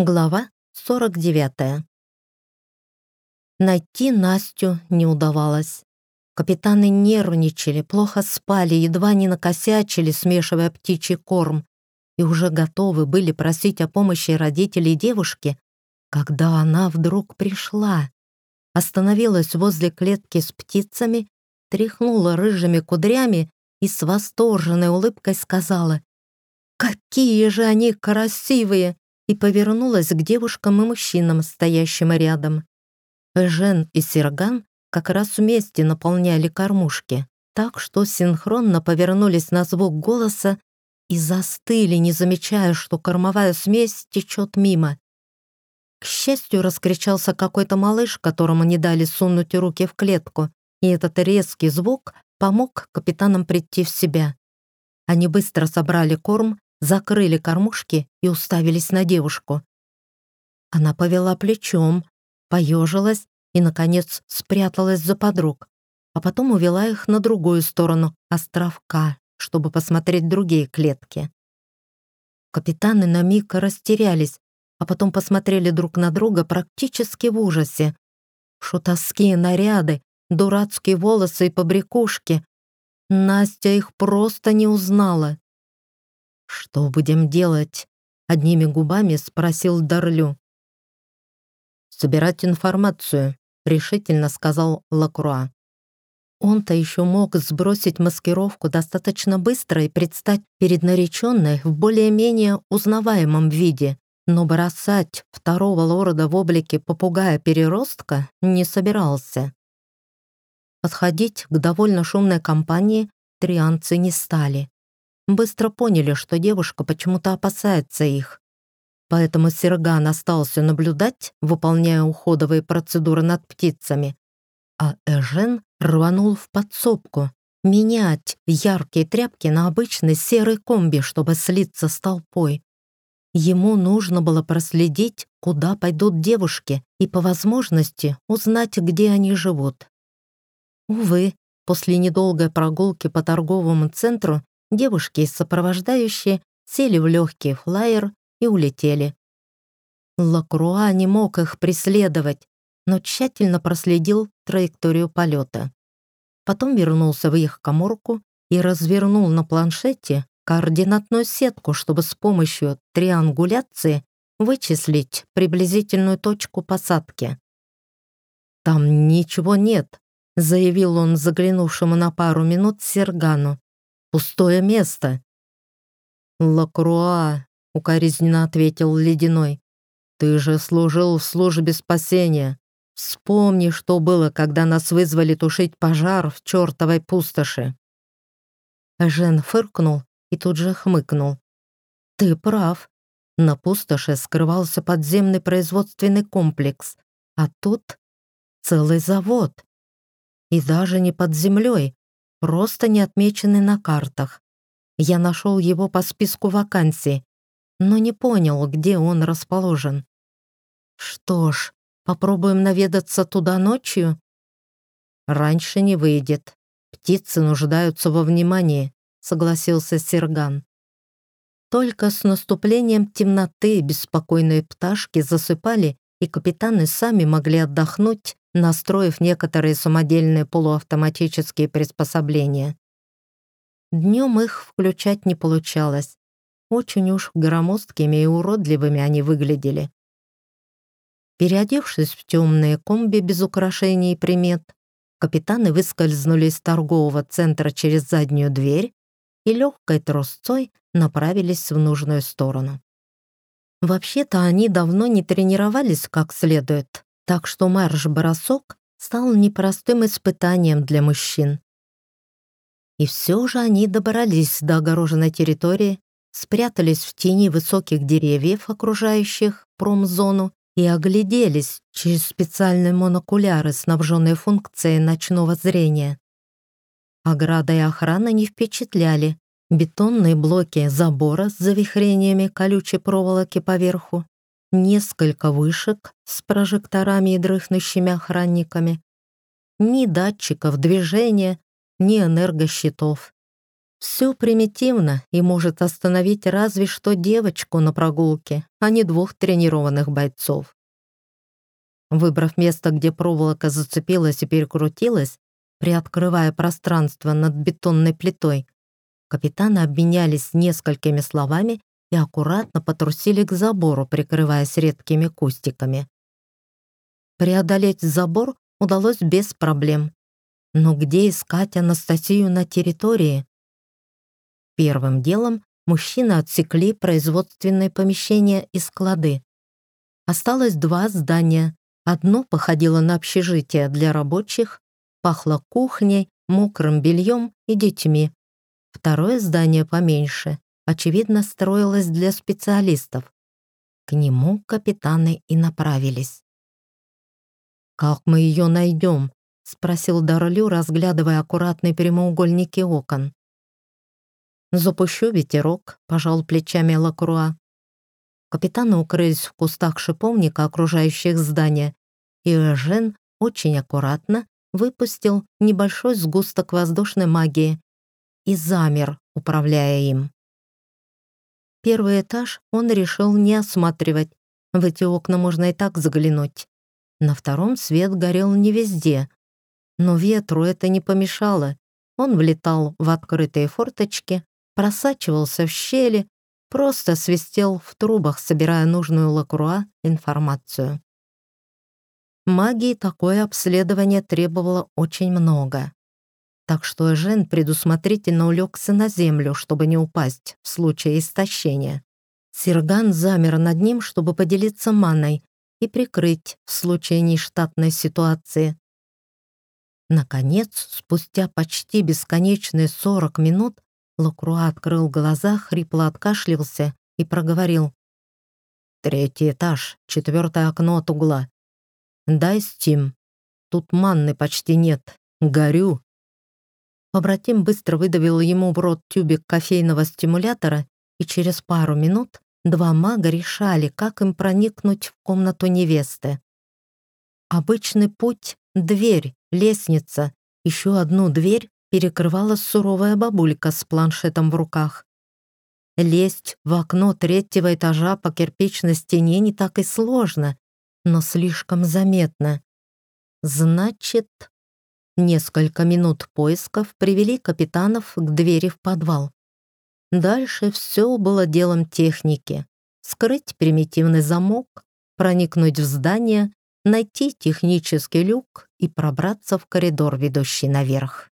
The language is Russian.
Глава 49. Найти Настю не удавалось. Капитаны нервничали, плохо спали, едва не накосячили, смешивая птичий корм, и уже готовы были просить о помощи родителей девушки, когда она вдруг пришла, остановилась возле клетки с птицами, тряхнула рыжими кудрями и с восторженной улыбкой сказала: «Какие же они красивые!» и повернулась к девушкам и мужчинам, стоящим рядом. Эжен и Серган как раз вместе наполняли кормушки, так что синхронно повернулись на звук голоса и застыли, не замечая, что кормовая смесь течет мимо. К счастью, раскричался какой-то малыш, которому не дали сунуть руки в клетку, и этот резкий звук помог капитанам прийти в себя. Они быстро собрали корм, закрыли кормушки и уставились на девушку. Она повела плечом, поежилась и, наконец, спряталась за подруг, а потом увела их на другую сторону островка, чтобы посмотреть другие клетки. Капитаны на миг растерялись, а потом посмотрели друг на друга практически в ужасе. Шутовские наряды, дурацкие волосы и побрякушки. Настя их просто не узнала. «Что будем делать?» — одними губами спросил Дарлю. «Собирать информацию», — решительно сказал Лакруа. Он-то еще мог сбросить маскировку достаточно быстро и предстать перед нареченной в более-менее узнаваемом виде, но бросать второго лорда в облике попугая-переростка не собирался. Подходить к довольно шумной компании трианцы не стали. Быстро поняли, что девушка почему-то опасается их. Поэтому Серган остался наблюдать, выполняя уходовые процедуры над птицами, а Эжен рванул в подсобку, менять яркие тряпки на обычный серый комби, чтобы слиться с толпой. Ему нужно было проследить, куда пойдут девушки, и по возможности узнать, где они живут. Увы, после недолгой прогулки по торговому центру девушки и сопровождающие сели в легкий флайер и улетели. Лакруа не мог их преследовать, но тщательно проследил траекторию полета. Потом вернулся в их каморку и развернул на планшете координатную сетку, чтобы с помощью триангуляции вычислить приблизительную точку посадки. «Там ничего нет», — заявил он заглянувшему на пару минут Сергану. «Пустое место». «Лакруа», — укоризненно ответил Ледяной, «ты же служил в службе спасения. Вспомни, что было, когда нас вызвали тушить пожар в чертовой пустоши». Жен фыркнул и тут же хмыкнул. «Ты прав. На пустоши скрывался подземный производственный комплекс, а тут целый завод. И даже не под землей, просто не отмеченный на картах. Я нашел его по списку вакансий, но не понял, где он расположен. Что ж, попробуем наведаться туда ночью?» «Раньше не выйдет. Птицы нуждаются во внимании», — согласился Серган. Только с наступлением темноты беспокойные пташки засыпали, и капитаны сами могли отдохнуть, настроив некоторые самодельные полуавтоматические приспособления. Днем их включать не получалось. Очень уж громоздкими и уродливыми они выглядели. Переодевшись в темные комби без украшений и примет, капитаны выскользнули из торгового центра через заднюю дверь и легкой трусцой направились в нужную сторону. Вообще-то они давно не тренировались как следует, так что марш-бросок стал непростым испытанием для мужчин. И все же они добрались до огороженной территории, спрятались в тени высоких деревьев, окружающих промзону, и огляделись через специальные монокуляры, снабженные функцией ночного зрения. Ограда и охрана не впечатляли. Бетонные блоки забора с завихрениями колючей проволоки поверху, несколько вышек с прожекторами и дрыхнущими охранниками. Ни датчиков движения, ни энергощитов. Все примитивно и может остановить разве что девочку на прогулке, а не двух тренированных бойцов. Выбрав место, где проволока зацепилась и перекрутилась, приоткрывая пространство над бетонной плитой, капитаны обменялись несколькими словами и аккуратно потрусили к забору, прикрываясь редкими кустиками. Преодолеть забор удалось без проблем. Но где искать Анастасию на территории? Первым делом мужчины отсекли производственные помещения и склады. Осталось 2 здания. Одно походило на общежитие для рабочих, пахло кухней, мокрым бельем и детьми. Второе здание поменьше, очевидно, строилось для специалистов. К нему капитаны и направились. «Как мы ее найдем?» — спросил Дарлю, разглядывая аккуратные прямоугольники окон. «Запущу ветерок», — пожал плечами Лакруа. Капитаны укрылись в кустах шиповника, окружающих здание, и Эжен очень аккуратно выпустил небольшой сгусток воздушной магии и замер, управляя им. Первый этаж он решил не осматривать, в эти окна можно и так заглянуть. На втором свет горел не везде, но ветру это не помешало. Он влетал в открытые форточки, просачивался в щели, просто свистел в трубах, собирая нужную Лакруа информацию. Магии такое обследование требовало очень много. Так что Эжен предусмотрительно улегся на землю, чтобы не упасть в случае истощения. Сирган замер над ним, чтобы поделиться маной и прикрыть в случае нештатной ситуации. Наконец, спустя почти бесконечные 40 минут, Лакруа открыл глаза, хрипло откашлялся и проговорил: «3-й этаж, 4-е окно от угла. Дай стим. Тут манны почти нет. Горю». Побратим быстро выдавил ему в рот тюбик кофейного стимулятора, и через пару минут 2 мага решали, как им проникнуть в комнату невесты. Обычный путь — дверь, лестница. Еще одну дверь перекрывала суровая бабулька с планшетом в руках. Лезть в окно 3-го этажа по кирпичной стене не так и сложно, но слишком заметно. Значит, несколько минут поисков привели капитанов к двери в подвал. Дальше все было делом техники. Скрыть примитивный замок, проникнуть в здание, найти технический люк и пробраться в коридор, ведущий наверх.